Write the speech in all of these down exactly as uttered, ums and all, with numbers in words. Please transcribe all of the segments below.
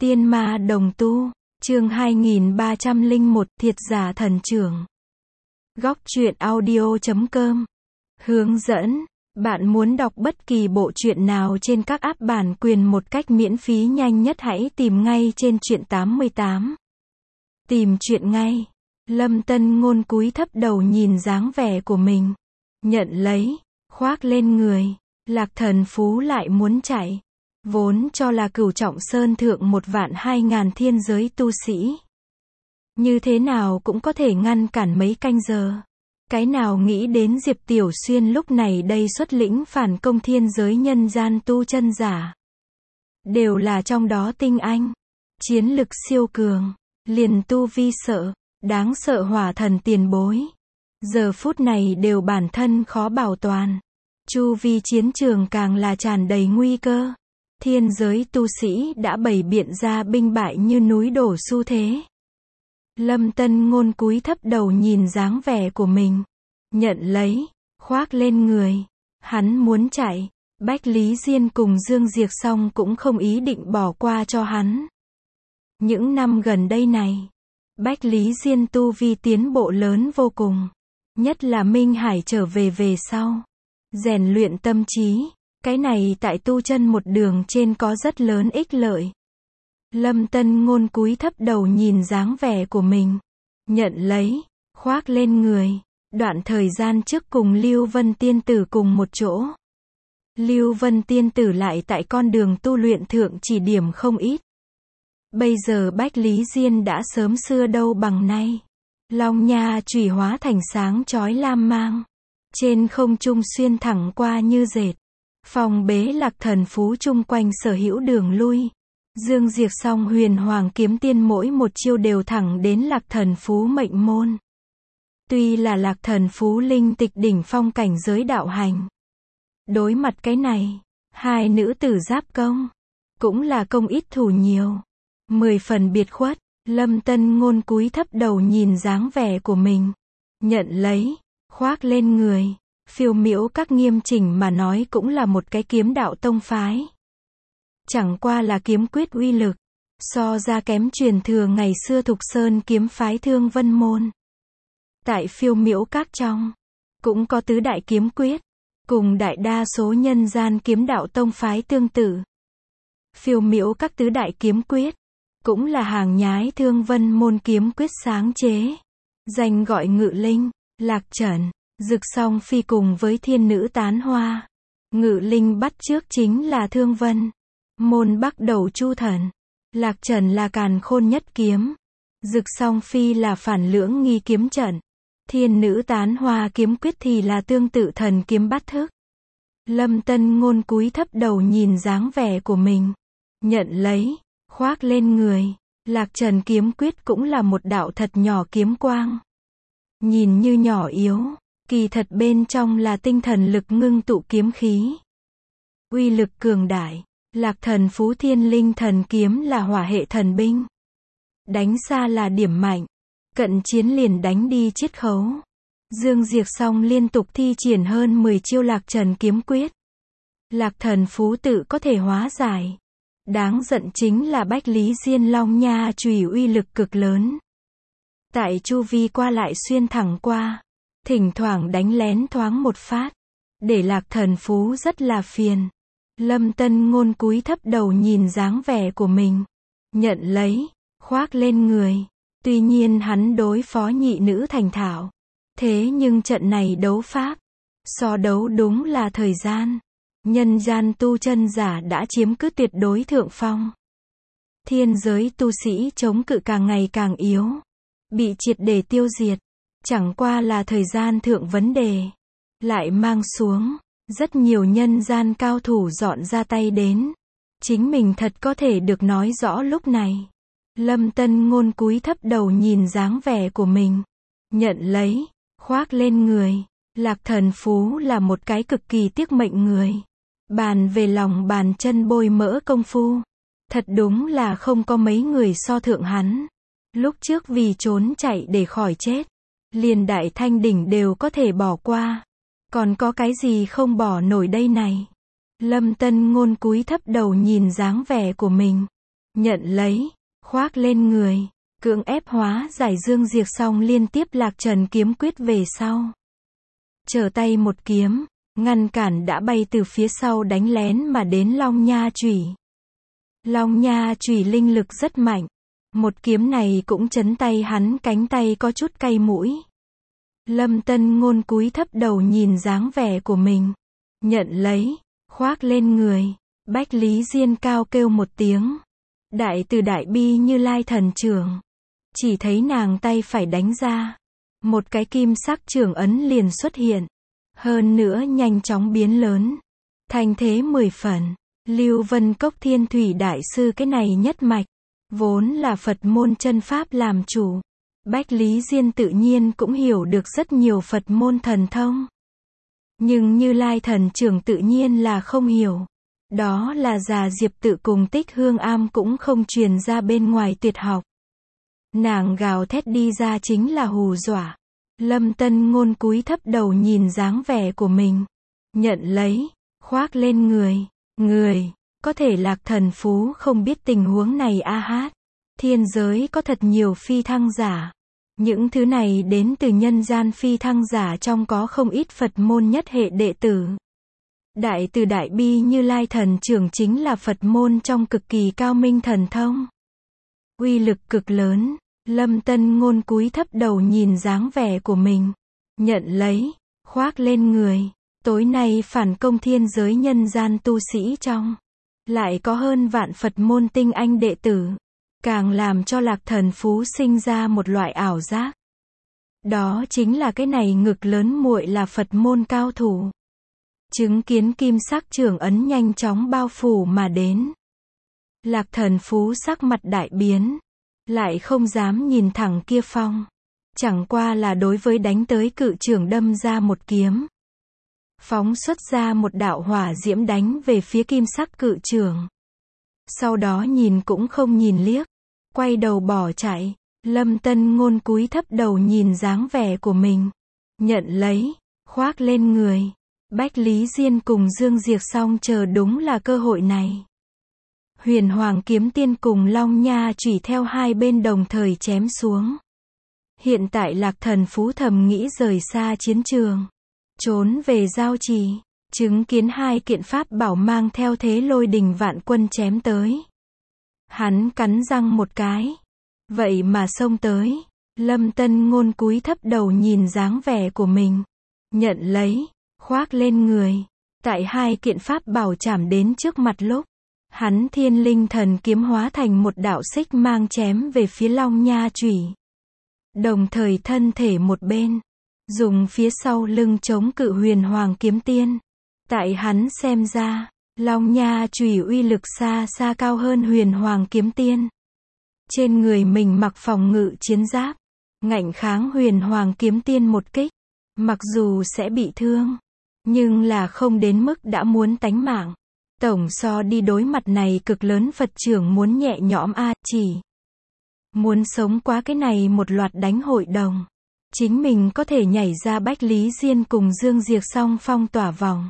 Tiên ma đồng tu, chương hai nghìn ba trăm lẻ một, thiệt giả thần trưởng. Góc truyện audio chấm com. Hướng dẫn, bạn muốn đọc bất kỳ bộ truyện nào trên các app bản quyền một cách miễn phí nhanh nhất hãy tìm ngay trên truyện tám mươi tám. Tìm truyện ngay. Lâm Tân Ngôn cúi thấp đầu nhìn dáng vẻ của mình. Nhận lấy, khoác lên người. Lạc Thần Phú lại muốn chạy. Vốn cho là Cửu Trọng Sơn thượng một vạn hai ngàn thiên giới tu sĩ. Như thế nào cũng có thể ngăn cản mấy canh giờ. Cái nào nghĩ đến Diệp Tiểu Xuyên lúc này đây xuất lĩnh phản công thiên giới nhân gian tu chân giả. Đều là trong đó tinh anh. Chiến lực siêu cường. Liền tu vi sợ. Đáng sợ hỏa thần tiền bối. Giờ phút này đều bản thân khó bảo toàn. Chu vi chiến trường càng là tràn đầy nguy cơ. Thiên giới tu sĩ đã bày biện ra binh bại như núi đổ xu thế. Lâm Tân Ngôn cúi thấp đầu nhìn dáng vẻ của mình. Nhận lấy, khoác lên người. Hắn muốn chạy. Bách Lý Diên cùng Dương Diệc Song cũng không ý định bỏ qua cho hắn. Những năm gần đây này, Bách Lý Diên tu vi tiến bộ lớn vô cùng. Nhất là Minh Hải trở về về sau. Rèn luyện tâm trí. Cái này tại tu chân một đường trên có rất lớn ích lợi. Lâm Tân Ngôn cúi thấp đầu nhìn dáng vẻ của mình. Nhận lấy, khoác lên người. Đoạn thời gian trước cùng Lưu Vân Tiên Tử cùng một chỗ. Lưu Vân Tiên Tử lại tại con đường tu luyện thượng chỉ điểm không ít. Bây giờ Bách Lý Diên đã sớm xưa đâu bằng nay. Long nha chủy hóa thành sáng chói lam mang. Trên không trung xuyên thẳng qua như dệt. Phòng bế Lạc Thần Phú chung quanh sở hữu đường lui. Dương Diệc Song huyền hoàng kiếm tiên mỗi một chiêu đều thẳng đến Lạc Thần Phú mệnh môn. Tuy là Lạc Thần Phú linh tịch đỉnh phong cảnh giới đạo hành. Đối mặt cái này, hai nữ tử giáp công. Cũng là công ít thủ nhiều. Mười phần biệt khuất, Lâm Tân Ngôn cúi thấp đầu nhìn dáng vẻ của mình. Nhận lấy, khoác lên người. Phiêu miễu các nghiêm chỉnh mà nói cũng là một cái kiếm đạo tông phái. Chẳng qua là kiếm quyết uy lực. So ra kém truyền thừa ngày xưa Thục Sơn kiếm phái Thương Vân Môn. Tại phiêu miễu các trong, cũng có tứ đại kiếm quyết. Cùng đại đa số nhân gian kiếm đạo tông phái tương tự. Phiêu miễu các tứ đại kiếm quyết. Cũng là hàng nhái Thương Vân Môn kiếm quyết sáng chế. Danh gọi Ngự Linh, Lạc Trần, Dực Song Phi cùng với thiên nữ tán hoa. Ngự Linh bắt chước chính là Thương Vân Môn Bắc Đầu Chu Thần. Lạc Trần là càn khôn nhất kiếm. Dực Song Phi là phản lưỡng nghi kiếm trận. Thiên nữ tán hoa kiếm quyết thì là tương tự thần kiếm bát thức. Lâm Tân Ngôn cúi thấp đầu nhìn dáng vẻ của mình. Nhận lấy, khoác lên người. Lạc Trần kiếm quyết cũng là một đạo thật nhỏ kiếm quang. Nhìn như nhỏ yếu. Kỳ thật bên trong là tinh thần lực ngưng tụ kiếm khí. Uy lực cường đại. Lạc Thần Phú Thiên Linh Thần Kiếm là hỏa hệ thần binh. Đánh xa là điểm mạnh. Cận chiến liền đánh đi chiết khấu. Dương Diệc Song liên tục thi triển hơn mười chiêu Lạc Trần kiếm quyết. Lạc Thần Phú tự có thể hóa giải. Đáng giận chính là Bách Lý Diên Long nha chùy uy lực cực lớn. Tại chu vi qua lại xuyên thẳng qua. Thỉnh thoảng đánh lén thoáng một phát. Để Lạc Thần Phú rất là phiền. Lâm Tân Ngôn cúi thấp đầu nhìn dáng vẻ của mình. Nhận lấy, khoác lên người. Tuy nhiên hắn đối phó nhị nữ thành thạo. Thế nhưng trận này đấu pháp. So đấu đúng là thời gian. Nhân gian tu chân giả đã chiếm cứ tuyệt đối thượng phong. Thiên giới tu sĩ chống cự càng ngày càng yếu. Bị triệt để tiêu diệt. Chẳng qua là thời gian thượng vấn đề. Lại mang xuống. Rất nhiều nhân gian cao thủ dọn ra tay đến. Chính mình thật có thể được nói rõ lúc này. Lâm Tân Ngôn cúi thấp đầu nhìn dáng vẻ của mình. Nhận lấy, khoác lên người. Lạc Thần Phú là một cái cực kỳ tiếc mệnh người. Bàn về lòng bàn chân bôi mỡ công phu. Thật đúng là không có mấy người so thượng hắn. Lúc trước vì trốn chạy để khỏi chết. Liền Đại Thanh Đỉnh đều có thể bỏ qua. Còn có cái gì không bỏ nổi đây này? Lâm Tân Ngôn cúi thấp đầu nhìn dáng vẻ của mình. nhận lấy, khoác lên người, cưỡng ép hóa giải Dương Diệp xong liên tiếp Lạc Trần kiếm quyết về sau. Trở tay một kiếm, ngăn cản đã bay từ phía sau đánh lén mà đến Long Nha chủy. Long Nha chủy linh lực rất mạnh. Một kiếm này cũng chấn tay hắn cánh tay có chút cay mũi. Lâm Tân Ngôn cúi thấp đầu nhìn dáng vẻ của mình. Nhận lấy, khoác lên người. Bách Lý Diên cao kêu một tiếng. Đại từ đại bi Như Lai thần trưởng. Chỉ thấy nàng tay phải đánh ra. Một cái kim sắc trưởng ấn liền xuất hiện. Hơn nữa nhanh chóng biến lớn. Thành thế mười phần. Lưu Vân Cốc Thiên Thủy Đại Sư cái này nhất mạch. Vốn là Phật môn chân pháp làm chủ. Bách Lý Diên tự nhiên cũng hiểu được rất nhiều Phật môn thần thông. Nhưng Như Lai thần trưởng tự nhiên là không hiểu. Đó là Già Diệp Tự cùng Tích Hương Am cũng không truyền ra bên ngoài tuyệt học. Nàng gào thét đi ra chính là hù dọa. Lâm Tân Ngôn cúi thấp đầu nhìn dáng vẻ của mình. Nhận lấy, khoác lên người. Người, có thể Lạc Thần Phú không biết tình huống này a hát. Thiên giới có thật nhiều phi thăng giả. Những thứ này đến từ nhân gian phi thăng giả trong có không ít Phật môn nhất hệ đệ tử. Đại từ đại bi Như Lai thần trưởng chính là Phật môn trong cực kỳ cao minh thần thông. Uy lực cực lớn. Lâm Tân Ngôn cúi thấp đầu nhìn dáng vẻ của mình. Nhận lấy, khoác lên người. Tối nay phản công thiên giới nhân gian tu sĩ trong. Lại có hơn vạn Phật môn tinh anh đệ tử. Càng làm cho Lạc Thần Phú sinh ra một loại ảo giác. Đó chính là cái này ngực lớn muội là Phật môn cao thủ. Chứng kiến kim sắc trưởng ấn nhanh chóng bao phủ mà đến. Lạc Thần Phú sắc mặt đại biến. Lại không dám nhìn thẳng kia phong. Chẳng qua là đối với đánh tới cự trưởng đâm ra một kiếm. Phóng xuất ra một đạo hỏa diễm đánh về phía kim sắc cự trưởng. Sau đó nhìn cũng không nhìn liếc. Quay đầu bỏ chạy. Lâm Tân Ngôn cúi thấp đầu nhìn dáng vẻ của mình. Nhận lấy, khoác lên người. Bách Lý Diên cùng Dương Diệp xong chờ đúng là cơ hội này. Huyền Hoàng kiếm tiên cùng Long Nha chủy theo hai bên đồng thời chém xuống. Hiện tại Lạc Thần Phú thầm nghĩ rời xa chiến trường. Trốn về giao trì. Chứng kiến hai kiện pháp bảo mang theo thế lôi đình vạn quân chém tới. Hắn cắn răng một cái. Vậy mà xông tới. Lâm Tân Ngôn cúi thấp đầu nhìn dáng vẻ của mình. Nhận lấy, khoác lên người. Tại hai kiện pháp bảo chạm đến trước mặt lúc. Hắn thiên linh thần kiếm hóa thành một đạo xích mang chém về phía Long Nha chủy. Đồng thời thân thể một bên. Dùng phía sau lưng chống cự Huyền Hoàng kiếm tiên. Tại hắn xem ra, Long Nha chủy uy lực xa xa cao hơn Huyền Hoàng kiếm tiên. Trên người mình mặc phòng ngự chiến giáp. Ngạnh kháng Huyền Hoàng kiếm tiên một kích. Mặc dù sẽ bị thương. Nhưng là không đến mức đã muốn tánh mạng. Tổng so đi đối mặt này cực lớn Phật trưởng muốn nhẹ nhõm a, chỉ muốn sống qua cái này một loạt đánh hội đồng. Chính mình có thể nhảy ra Bách Lý Diên cùng Dương Diệp song phong tỏa vòng.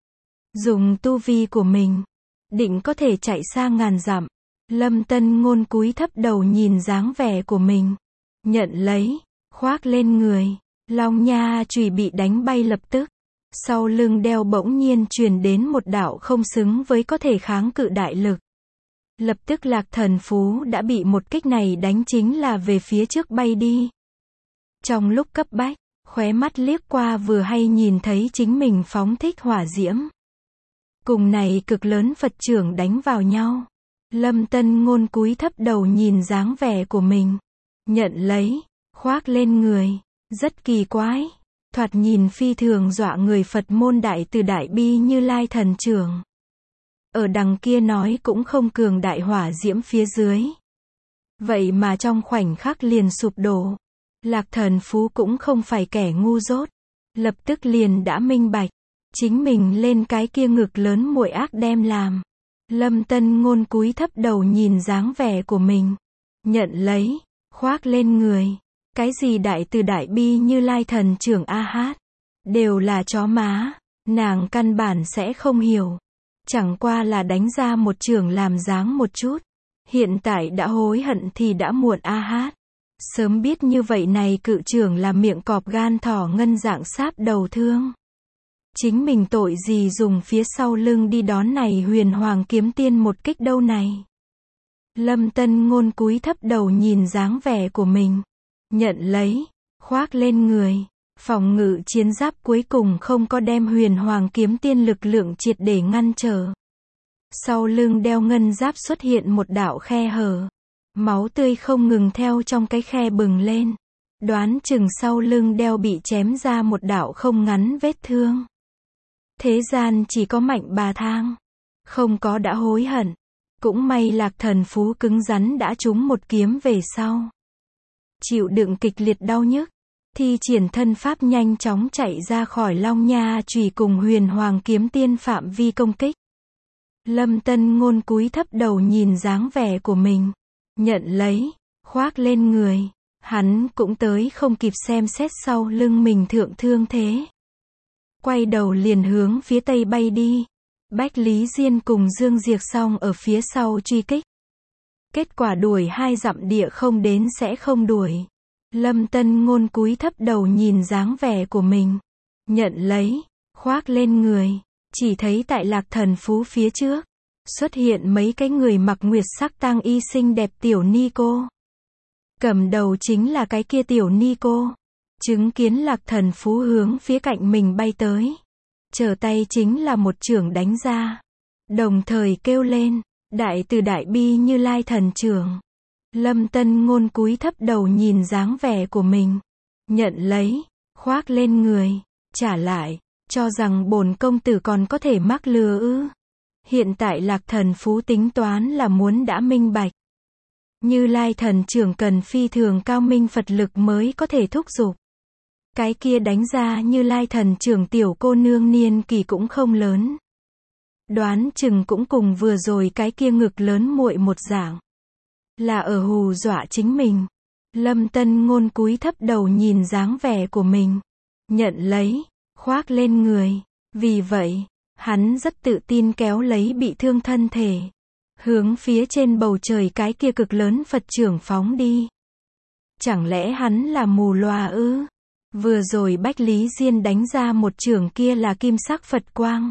Dùng tu vi của mình, định có thể chạy xa ngàn dặm. Lâm Tân Ngôn cúi thấp đầu nhìn dáng vẻ của mình. Nhận lấy, khoác lên người. Long Nha chủy bị đánh bay lập tức. Sau lưng đeo bỗng nhiên truyền đến một đạo không xứng với có thể kháng cự đại lực. Lập tức Lạc Thần Phú đã bị một kích này đánh chính là về phía trước bay đi. Trong lúc cấp bách, khóe mắt liếc qua vừa hay nhìn thấy chính mình phóng thích hỏa diễm. Cùng này cực lớn Phật trưởng đánh vào nhau. Lâm Tân Ngôn cúi thấp đầu nhìn dáng vẻ của mình. Nhận lấy, khoác lên người. Rất kỳ quái. Thoạt nhìn phi thường dọa người Phật môn đại từ đại bi Như Lai thần trưởng. Ở đằng kia nói cũng không cường đại hỏa diễm phía dưới. Vậy mà trong khoảnh khắc liền sụp đổ. Lạc Thần Phú cũng không phải kẻ ngu dốt. Lập tức liền đã minh bạch. Chính mình lên cái kia ngực lớn muội ác đem làm. Lâm Tân Ngôn cúi thấp đầu nhìn dáng vẻ của mình. Nhận lấy, khoác lên người. Cái gì đại từ đại bi Như Lai thần trưởng a hát. Đều là chó má. Nàng căn bản sẽ không hiểu. Chẳng qua là đánh ra một trưởng làm dáng một chút. Hiện tại đã hối hận thì đã muộn a hát. Sớm biết như vậy này cự trưởng là miệng cọp gan thỏ ngân dạng sáp đầu thương. Chính mình tội gì dùng phía sau lưng đi đón này huyền hoàng kiếm tiên một kích đâu này. Lâm Tân Ngôn cúi thấp đầu nhìn dáng vẻ của mình. Nhận lấy, khoác lên người. Phòng ngự chiến giáp cuối cùng không có đem huyền hoàng kiếm tiên lực lượng triệt để ngăn trở. Sau lưng đeo ngân giáp xuất hiện một đạo khe hở. Máu tươi không ngừng theo trong cái khe bừng lên. Đoán chừng sau lưng đeo bị chém ra một đạo không ngắn vết thương. Thế gian chỉ có Mạnh Bà Thang. Không có đã hối hận. Cũng may Lạc Thần Phú cứng rắn đã trúng một kiếm về sau. Chịu đựng kịch liệt đau nhức. Thi triển thân pháp nhanh chóng chạy ra khỏi Long Nha chùy cùng huyền hoàng kiếm tiên phạm vi công kích. Lâm Tân Ngôn cúi thấp đầu nhìn dáng vẻ của mình. Nhận lấy, khoác lên người. Hắn cũng tới không kịp xem xét sau lưng mình thượng thương thế. Quay đầu liền hướng phía tây bay đi. Bách Lý Diên cùng Dương Diệc Song ở phía sau truy kích. Kết quả đuổi hai dặm địa không đến sẽ không đuổi. Lâm Tân Ngôn cúi thấp đầu nhìn dáng vẻ của mình. Nhận lấy, khoác lên người. Chỉ thấy tại Lạc Thần Phú phía trước, xuất hiện mấy cái người mặc nguyệt sắc tang y xinh đẹp tiểu ni cô. Cầm đầu chính là cái kia tiểu ni cô. Chứng kiến Lạc Thần Phú hướng phía cạnh mình bay tới. Trở tay chính là một chưởng đánh ra. Đồng thời kêu lên, đại từ đại bi Như Lai thần trưởng. Lâm Tân Ngôn cúi thấp đầu nhìn dáng vẻ của mình. Nhận lấy, khoác lên người, trả lại, cho rằng bổn công tử còn có thể mắc lừa ư. Hiện tại Lạc Thần Phú tính toán là muốn đã minh bạch. Như Lai thần trưởng cần phi thường cao minh Phật lực mới có thể thúc giục. Cái kia đánh ra Như Lai thần trưởng tiểu cô nương niên kỳ cũng không lớn. Đoán chừng cũng cùng vừa rồi cái kia ngực lớn muội một dạng. Là ở hù dọa chính mình. Lâm Tân Ngôn cúi thấp đầu nhìn dáng vẻ của mình. Nhận lấy, khoác lên người. Vì vậy, hắn rất tự tin kéo lấy bị thương thân thể. Hướng phía trên bầu trời cái kia cực lớn Phật trưởng phóng đi. Chẳng lẽ hắn là mù lòa ư? Vừa rồi Bách Lý Diên đánh ra một chưởng kia là kim sắc Phật quang.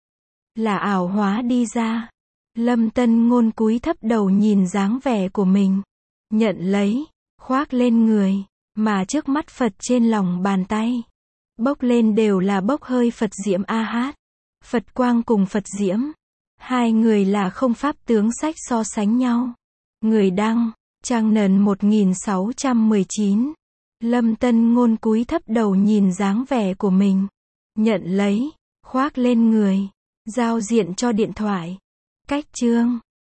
Là ảo hóa đi ra. Lâm Tân Ngôn cúi thấp đầu nhìn dáng vẻ của mình. Nhận lấy, khoác lên người. Mà trước mắt Phật trên lòng bàn tay. Bốc lên đều là bốc hơi Phật diễm a hát. Phật quang cùng Phật diễm. Hai người là không pháp tướng sách so sánh nhau. Người đăng, trang nền một nghìn sáu trăm mười chín. Lâm Tân Ngôn cúi thấp đầu nhìn dáng vẻ của mình. Nhận lấy, khoác lên người. Giao diện cho điện thoại. Cách chương